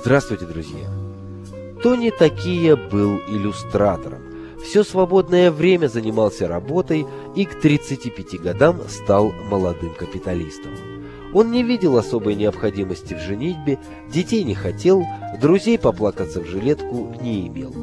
Здравствуйте, друзья! Тони Такия был иллюстратором. Все свободное время занимался работой и к 35 годам стал молодым капиталистом. Он не видел особой необходимости в женитьбе, детей не хотел, друзей поплакаться в жилетку не имел.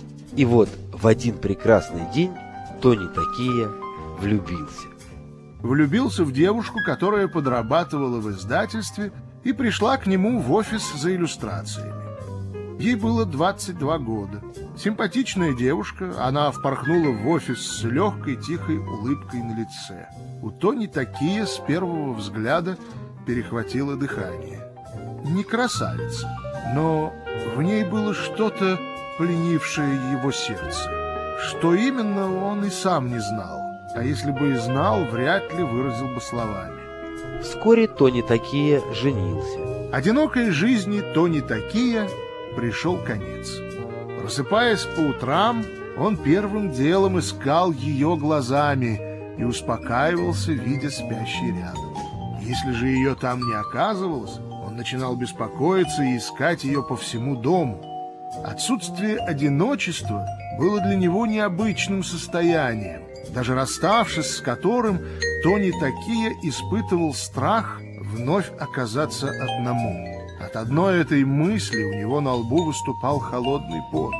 И вот в один прекрасный день Тони Такия влюбился. Влюбился в девушку, которая подрабатывала в издательстве и пришла к нему в офис за иллюстрациями. Ей было 22 года. Симпатичная девушка, она впорхнула в офис с легкой, тихой улыбкой на лице. У Тони Такия с первого взгляда перехватило дыхание. Не красавица, но в ней было что-то, пленившее его сердце. Что именно, он и сам не знал. А если бы и знал, вряд ли выразил бы словами. Вскоре Тони Такия женился. Одинокой жизни Тони Такия пришел конец. Просыпаясь по утрам, он первым делом искал ее глазами и успокаивался, видя спящей рядом. Если же ее там не оказывалось, он начинал беспокоиться и искать ее по всему дому. Отсутствие одиночества было для него необычным состоянием, даже расставшись с которым, Тони Такия испытывал страх вновь оказаться одному. От одной этой мысли у него на лбу выступал холодный пот.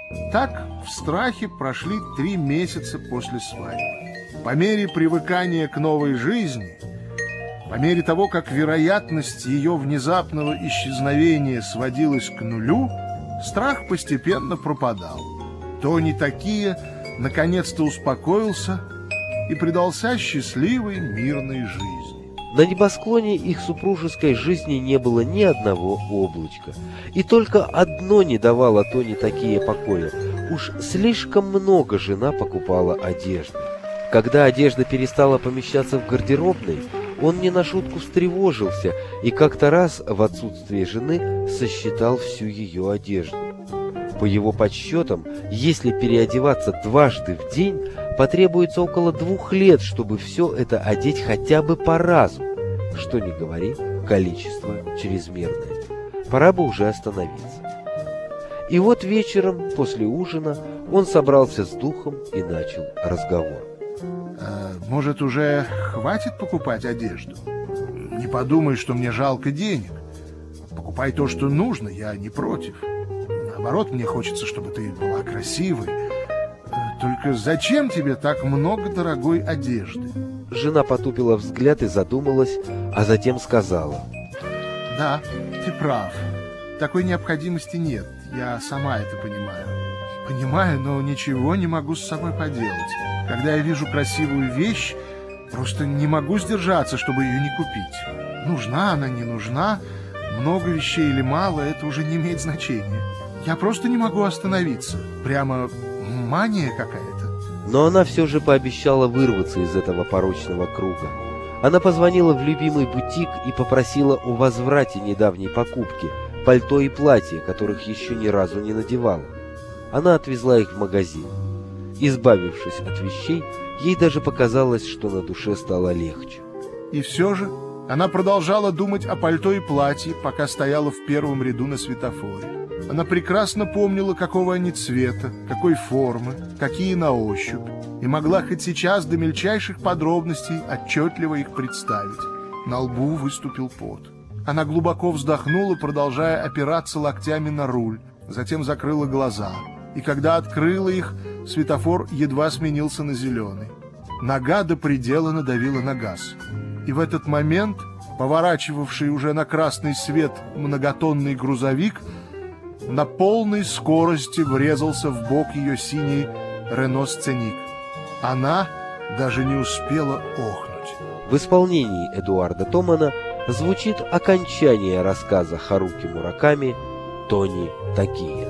Так в страхе прошли 3 месяца после свадьбы. По мере привыкания к новой жизни, по мере того, как вероятность ее внезапного исчезновения сводилась к нулю, страх постепенно пропадал. Тони Такия наконец-то успокоился и предался счастливой, мирной жизни. На небосклоне их супружеской жизни не было ни одного облачка. И только одно не давало Тони Такия покоя. Уж слишком много жена покупала одежды. Когда одежда перестала помещаться в гардеробной, он не на шутку встревожился и как-то раз в отсутствие жены сосчитал всю ее одежду. По его подсчетам, если переодеваться дважды в день, потребуется около 2 лет, чтобы все это одеть хотя бы по разу. Что ни говори, количество чрезмерное. Пора бы уже остановиться. И вот вечером, после ужина, он собрался с духом и начал разговор. Может, уже хватит покупать одежду? Не подумай, что мне жалко денег. Покупай то, что нужно, я не против. Наоборот, мне хочется, чтобы ты была красивой. Только зачем тебе так много дорогой одежды? Жена потупила взгляд и задумалась, а затем сказала: Да, ты прав. Такой необходимости нет. Я сама это понимаю. Понимаю, но ничего не могу с собой поделать. Когда я вижу красивую вещь, просто не могу сдержаться, чтобы ее не купить. Нужна она, не нужна, много вещей или мало, это уже не имеет значения. Я просто не могу остановиться. Прямо мания какая-то. Но она все же пообещала вырваться из этого порочного круга. Она позвонила в любимый бутик и попросила о возврате недавней покупки, пальто и платье, которых еще ни разу не надевала. Она отвезла их в магазин. Избавившись от вещей, ей даже показалось, что на душе стало легче. И все же она продолжала думать о пальто и платье, пока стояла в первом ряду на светофоре. Она прекрасно помнила, какого они цвета, какой формы, какие на ощупь, и могла хоть сейчас до мельчайших подробностей отчетливо их представить. На лбу выступил пот. Она глубоко вздохнула, продолжая опираться локтями на руль, затем закрыла глаза. И когда открыла их, светофор едва сменился на зеленый. Нога до предела надавила на газ. И в этот момент, поворачивавший уже на красный свет многотонный грузовик, на полной скорости врезался в бок ее синий Рено Сценик. Она даже не успела охнуть. В исполнении Эдуарда Томана звучит окончание рассказа Харуки Мураками «Тони Такия».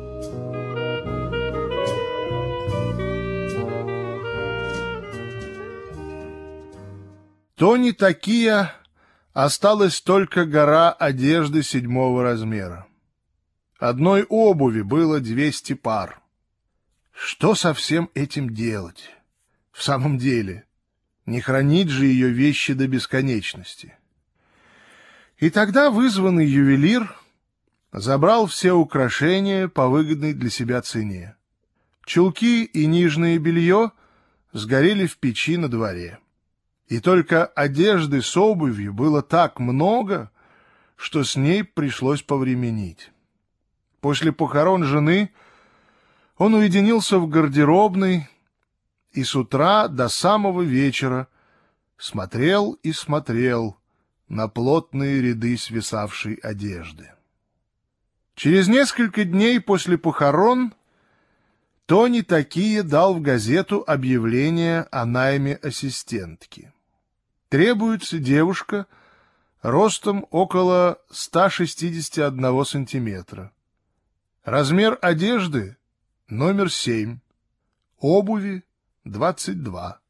Тони Такия осталась только гора одежды 7-го размера. Одной обуви было 200 пар. Что со всем этим делать? В самом деле, не хранить же ее вещи до бесконечности. И тогда вызванный ювелир Забрал все украшения по выгодной для себя цене. Чулки и нижнее белье сгорели в печи на дворе. И только одежды с обувью было так много, что с ней пришлось повременить. После похорон жены он уединился в гардеробной и с утра до самого вечера смотрел и смотрел на плотные ряды свисавшей одежды. Через несколько дней после похорон Тони Такие дал в газету объявление о найме ассистентки. Требуется девушка ростом около 161 сантиметра. Размер одежды номер 7, обуви 22.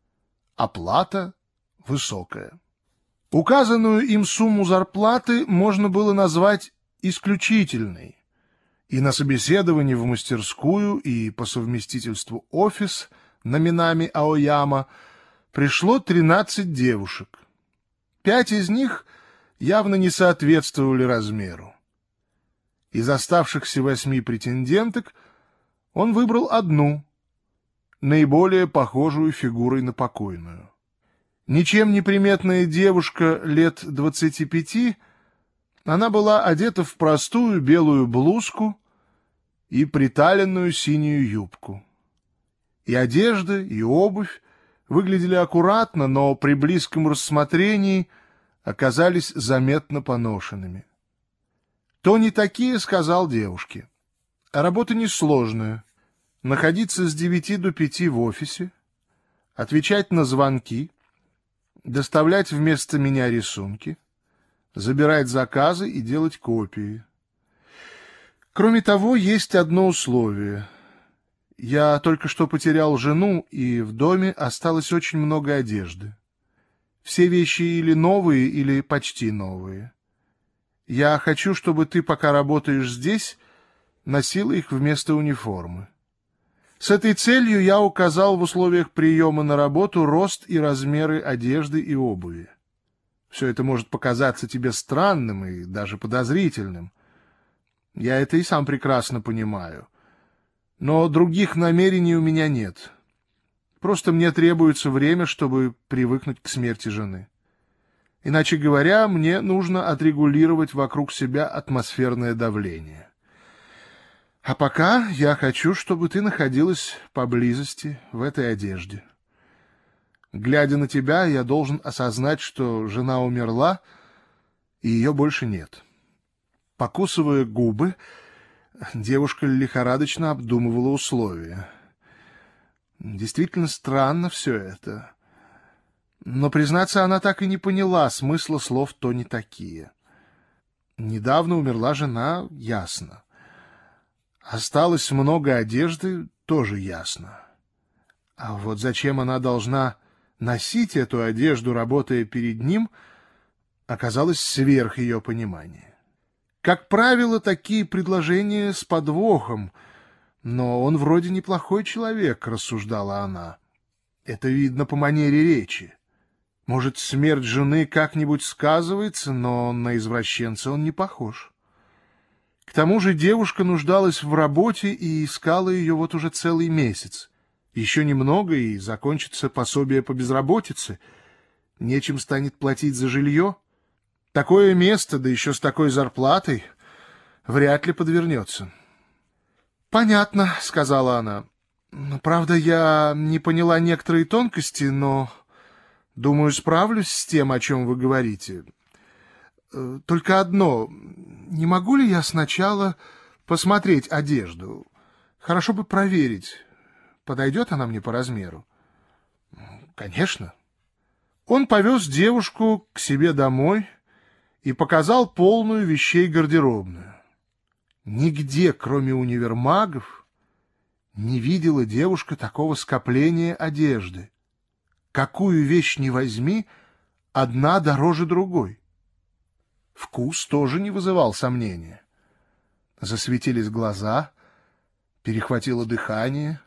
Оплата высокая. Указанную им сумму зарплаты можно было назвать исключительной, и на собеседовании в мастерскую и по совместительству офис на Минами Аояма пришло 13 девушек. 5 из них явно не соответствовали размеру. Из оставшихся 8 претенденток он выбрал одну, наиболее похожую фигурой на покойную. Ничем не приметная девушка лет 25, она была одета в простую белую блузку и приталенную синюю юбку. И одежда, и обувь выглядели аккуратно, но при близком рассмотрении оказались заметно поношенными. Тони Такие сказал девушке: «Работа несложная. Находиться с 9 до 5 в офисе, отвечать на звонки, доставлять вместо меня рисунки, забирать заказы и делать копии. Кроме того, есть одно условие. Я только что потерял жену, и в доме осталось очень много одежды. Все вещи или новые, или почти новые. Я хочу, чтобы ты, пока работаешь здесь, носила их вместо униформы. С этой целью я указал в условиях приема на работу рост и размеры одежды и обуви. Все это может показаться тебе странным и даже подозрительным. Я это и сам прекрасно понимаю. Но других намерений у меня нет. Просто мне требуется время, чтобы привыкнуть к смерти жены. Иначе говоря, мне нужно отрегулировать вокруг себя атмосферное давление. А пока я хочу, чтобы ты находилась поблизости в этой одежде. Глядя на тебя, я должен осознать, что жена умерла, и ее больше нет». Покусывая губы, девушка лихорадочно обдумывала условия. Действительно странно все это. Но, признаться, она так и не поняла смысла слов Тони Такие. Недавно умерла жена, ясно. Осталось много одежды, тоже ясно. А вот зачем она должна носить эту одежду, работая перед ним, оказалось сверх ее понимания. Как правило, такие предложения с подвохом, но он вроде неплохой человек, рассуждала она. Это видно по манере речи. Может, смерть жены как-нибудь сказывается, но на извращенца он не похож. К тому же девушка нуждалась в работе и искала ее вот уже целый месяц. Еще немного, и закончится пособие по безработице. Нечем станет платить за жилье. Такое место, да еще с такой зарплатой, вряд ли подвернется. — Понятно, — сказала она. — Правда, я не поняла некоторые тонкости, но, думаю, справлюсь с тем, о чем вы говорите. Только одно. Не могу ли я сначала посмотреть одежду? Хорошо бы проверить, подойдет она мне по размеру. — Конечно. Он повез девушку к себе домой и показал полную вещей гардеробную. Нигде, кроме универмагов, не видела девушка такого скопления одежды. Какую вещь ни возьми, одна дороже другой. Вкус тоже не вызывал сомнения. Засветились глаза, перехватило дыхание,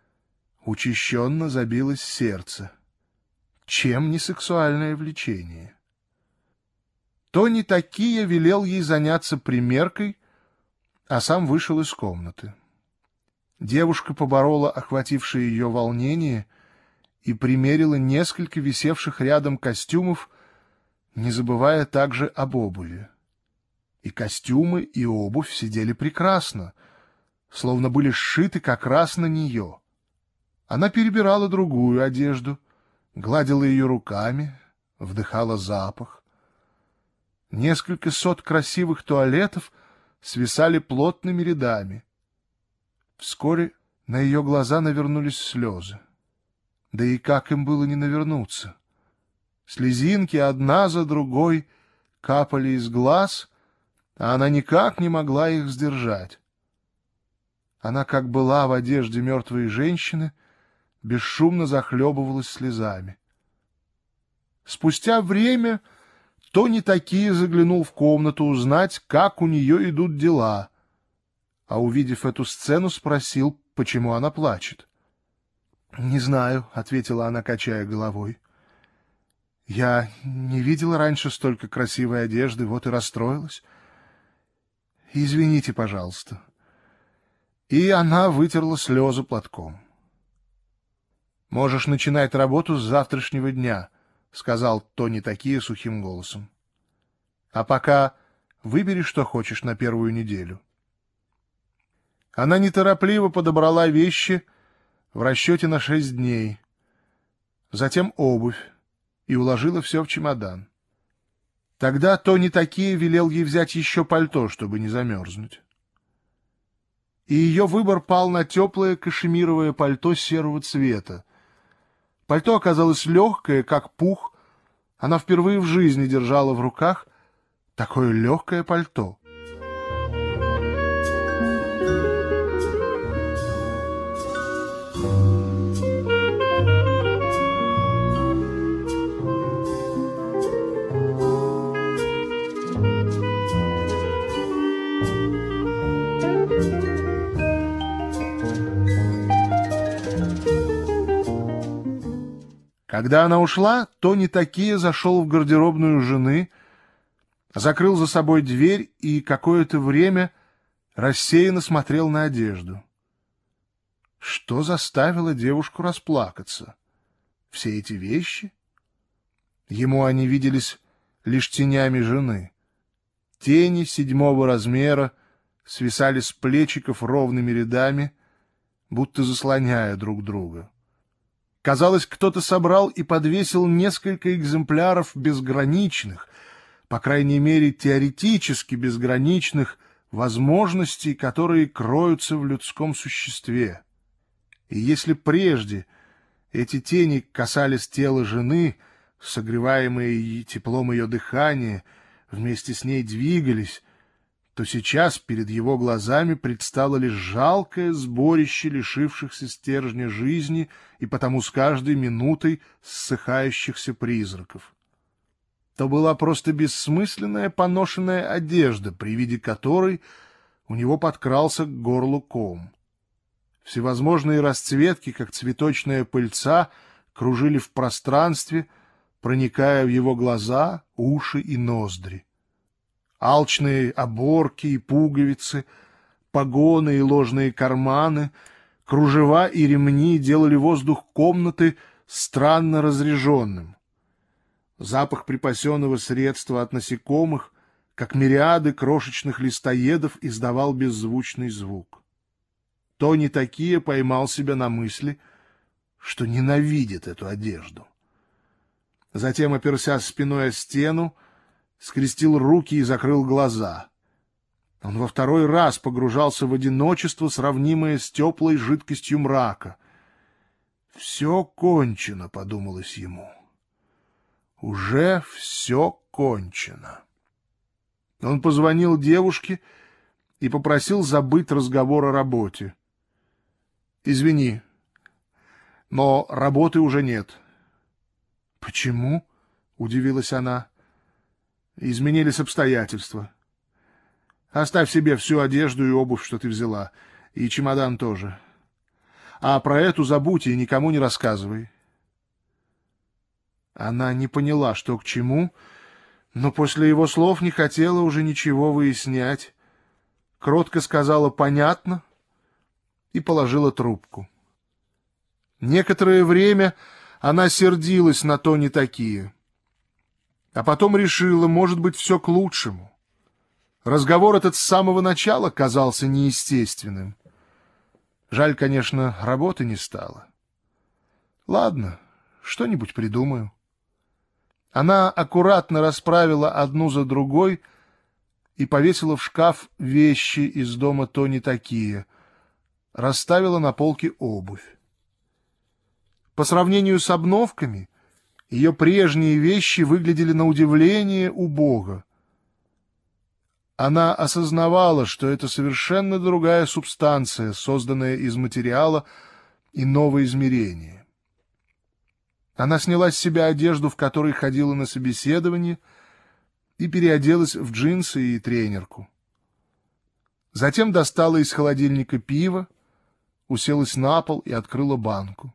учащенно забилось сердце. Чем не сексуальное влечение? Тони Такия велел ей заняться примеркой, а сам вышел из комнаты. Девушка поборола охватившее ее волнение и примерила несколько висевших рядом костюмов, не забывая также об обуви. И костюмы, и обувь сидели прекрасно, словно были сшиты как раз на нее. Она перебирала другую одежду, гладила ее руками, вдыхала запах. Несколько сот красивых туалетов свисали плотными рядами. Вскоре на ее глаза навернулись слезы. Да и как им было не навернуться? Слезинки одна за другой капали из глаз, а она никак не могла их сдержать. Она, как была в одежде мертвой женщины, бесшумно захлебывалась слезами. Спустя время Тони Такия заглянул в комнату узнать, как у нее идут дела, а, увидев эту сцену, спросил, почему она плачет. — Не знаю, — ответила она, качая головой. — Я не видела раньше столько красивой одежды, вот и расстроилась. Извините, пожалуйста. И она вытерла слезы платком. — Можешь начинать работу с завтрашнего дня, — сказал Тони Такия сухим голосом. — А пока выбери, что хочешь на первую неделю. Она неторопливо подобрала вещи в расчете на 6 дней, затем обувь, и уложила все в чемодан. Тогда Тони Такия велел ей взять еще пальто, чтобы не замерзнуть. И ее выбор пал на теплое кашемировое пальто серого цвета. Пальто оказалось легкое, как пух. Она впервые в жизни держала в руках такое легкое пальто. Когда она ушла, Тони Такия зашел в гардеробную жены, закрыл за собой дверь и какое-то время рассеянно смотрел на одежду. Что заставило девушку расплакаться? Все эти вещи? Ему они виделись лишь тенями жены. Тени 7-го размера свисали с плечиков ровными рядами, будто заслоняя друг друга. Казалось, кто-то собрал и подвесил несколько экземпляров безграничных, по крайней мере теоретически безграничных, возможностей, которые кроются в людском существе. И если прежде эти тени касались тела жены, согреваемые теплом ее дыхания, вместе с ней двигались, то сейчас перед его глазами предстало лишь жалкое сборище лишившихся стержня жизни и потому с каждой минутой ссыхающихся призраков. То была просто бессмысленная поношенная одежда, при виде которой у него подкрался к горлу ком. Всевозможные расцветки, как цветочная пыльца, кружили в пространстве, проникая в его глаза, уши и ноздри. Алчные оборки и пуговицы, погоны и ложные карманы, кружева и ремни делали воздух комнаты странно разреженным. Запах припасенного средства от насекомых, как мириады крошечных листоедов, издавал беззвучный звук. Тони Такия поймал себя на мысли, что ненавидит эту одежду. Затем, оперся спиной о стену, скрестил руки и закрыл глаза. Он во второй раз погружался в одиночество, сравнимое с теплой жидкостью мрака. «Все кончено», — подумалось ему. «Уже все кончено». Он позвонил девушке и попросил забыть разговор о работе. «Извини, но работы уже нет». «Почему?» — удивилась она. «Изменились обстоятельства. Оставь себе всю одежду и обувь, что ты взяла, и чемодан тоже. А про эту забудь и никому не рассказывай». Она не поняла, что к чему, но после его слов не хотела уже ничего выяснять. Кротко сказала «понятно» и положила трубку. Некоторое время она сердилась на Тони такие, а потом решила, может быть, все к лучшему. Разговор этот с самого начала казался неестественным. Жаль, конечно, работы не стало. Ладно, что-нибудь придумаю. Она аккуратно расправила одну за другой и повесила в шкаф вещи из дома Тони такие, расставила на полке обувь. По сравнению с обновками, ее прежние вещи выглядели на удивление убого. Она осознавала, что это совершенно другая субстанция, созданная из материала иного измерения. Она сняла с себя одежду, в которой ходила на собеседование, и переоделась в джинсы и тренерку. Затем достала из холодильника пиво, уселась на пол и открыла банку.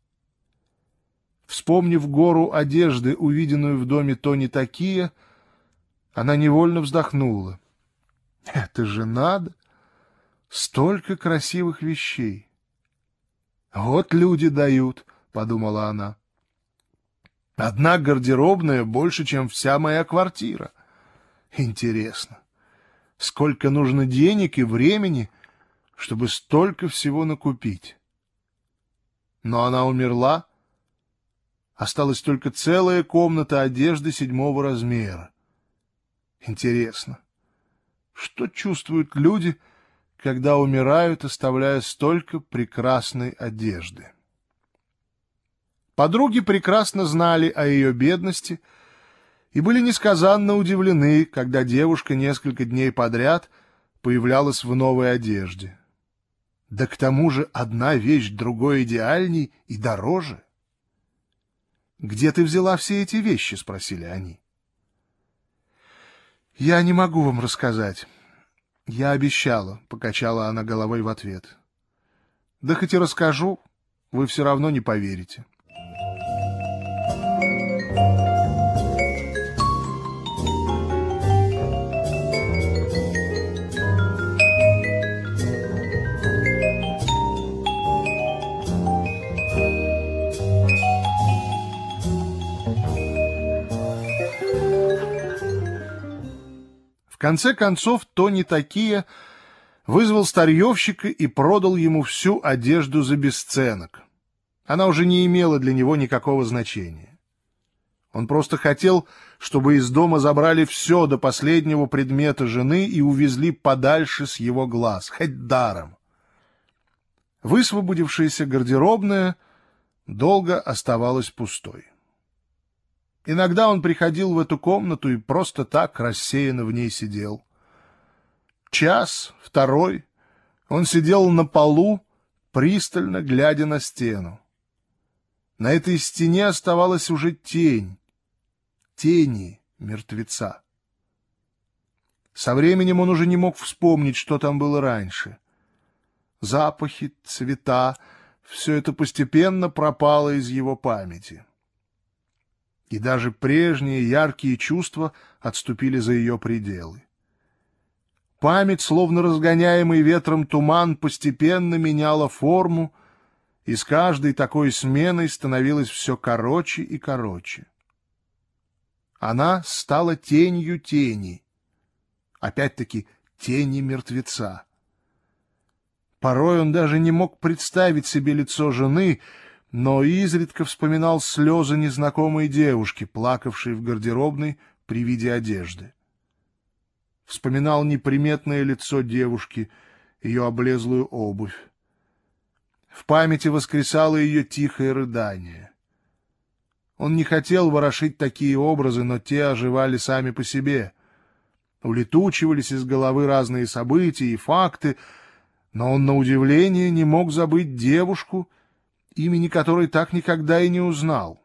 Вспомнив гору одежды, увиденную в доме Тони такие, она невольно вздохнула. Это же надо! Столько красивых вещей! Вот люди дают, — подумала она. Одна гардеробная больше, чем вся моя квартира. Интересно, сколько нужно денег и времени, чтобы столько всего накупить? Но она умерла. Осталась только целая комната одежды 7-го размера. Интересно, что чувствуют люди, когда умирают, оставляя столько прекрасной одежды? Подруги прекрасно знали о ее бедности и были несказанно удивлены, когда девушка несколько дней подряд появлялась в новой одежде. Да к тому же одна вещь другой идеальней и дороже. «Где ты взяла все эти вещи?» — спросили они. «Я не могу вам рассказать. Я обещала», — покачала она головой в ответ. «Да хоть и расскажу, вы все равно не поверите». В конце концов, Тони такие вызвал старьевщика и продал ему всю одежду за бесценок. Она уже не имела для него никакого значения. Он просто хотел, чтобы из дома забрали все до последнего предмета жены и увезли подальше с его глаз, хоть даром. Высвободившаяся гардеробная долго оставалась пустой. Иногда он приходил в эту комнату и просто так рассеянно в ней сидел. Час, второй, он сидел на полу, пристально глядя на стену. На этой стене оставалась уже тень, тени мертвеца. Со временем он уже не мог вспомнить, что там было раньше. Запахи, цвета — все это постепенно пропало из его памяти. И даже прежние яркие чувства отступили за ее пределы. Память, словно разгоняемый ветром туман, постепенно меняла форму, и с каждой такой сменой становилась все короче и короче. Она стала тенью тени, опять-таки тени мертвеца. Порой он даже не мог представить себе лицо жены, но изредка вспоминал слезы незнакомой девушки, плакавшей в гардеробной при виде одежды. Вспоминал неприметное лицо девушки, ее облезлую обувь. В памяти воскресало ее тихое рыдание. Он не хотел ворошить такие образы, но те оживали сами по себе. Улетучивались из головы разные события и факты, но он, на удивление, не мог забыть девушку, имени которой так никогда и не узнал.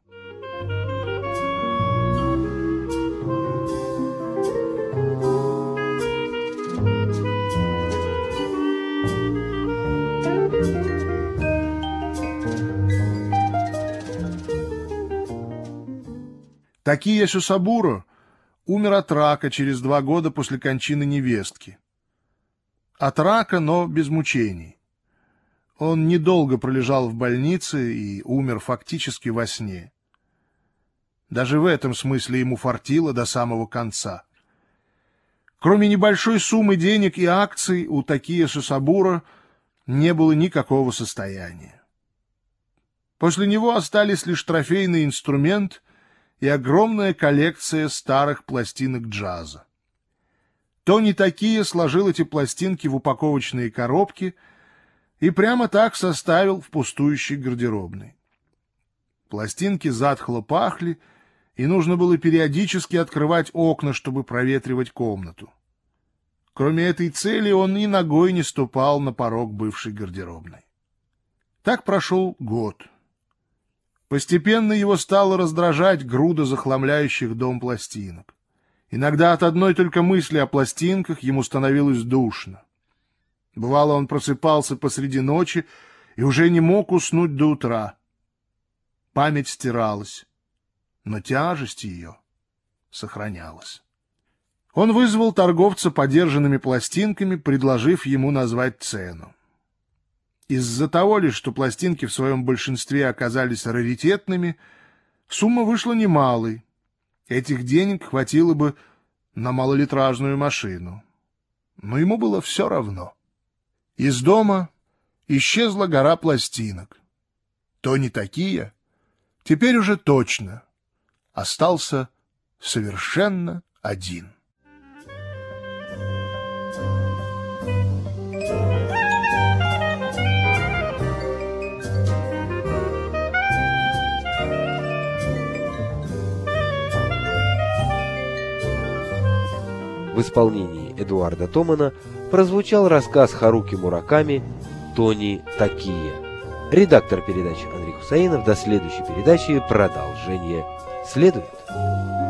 Такия Сюсабуро умер от рака через 2 года после кончины невестки. От рака, но без мучений. Он недолго пролежал в больнице и умер фактически во сне. Даже в этом смысле ему фартило до самого конца. Кроме небольшой суммы денег и акций, у Такия Сосабура не было никакого состояния. После него остались лишь трофейный инструмент и огромная коллекция старых пластинок джаза. Тони Такия сложил эти пластинки в упаковочные коробки и прямо так составил в пустующей гардеробной. Пластинки затхло пахли, и нужно было периодически открывать окна, чтобы проветривать комнату. Кроме этой цели он и ногой не ступал на порог бывшей гардеробной. Так прошел год. Постепенно его стало раздражать груда захламляющих дом пластинок. Иногда от одной только мысли о пластинках ему становилось душно. Бывало, он просыпался посреди ночи и уже не мог уснуть до утра. Память стиралась, но тяжесть ее сохранялась. Он вызвал торговца подержанными пластинками, предложив ему назвать цену. Из-за того лишь, что пластинки в своем большинстве оказались раритетными, сумма вышла немалой. Этих денег хватило бы на малолитражную машину. Но ему было все равно. Из дома исчезла гора пластинок. Тони Такия теперь уже точно остался совершенно один. В исполнении Эдуарда Томана прозвучал рассказ Харуки Мураками «Тони Такия». Редактор передачи Андрей Хусаинов. До следующей передачи. Продолжение следует.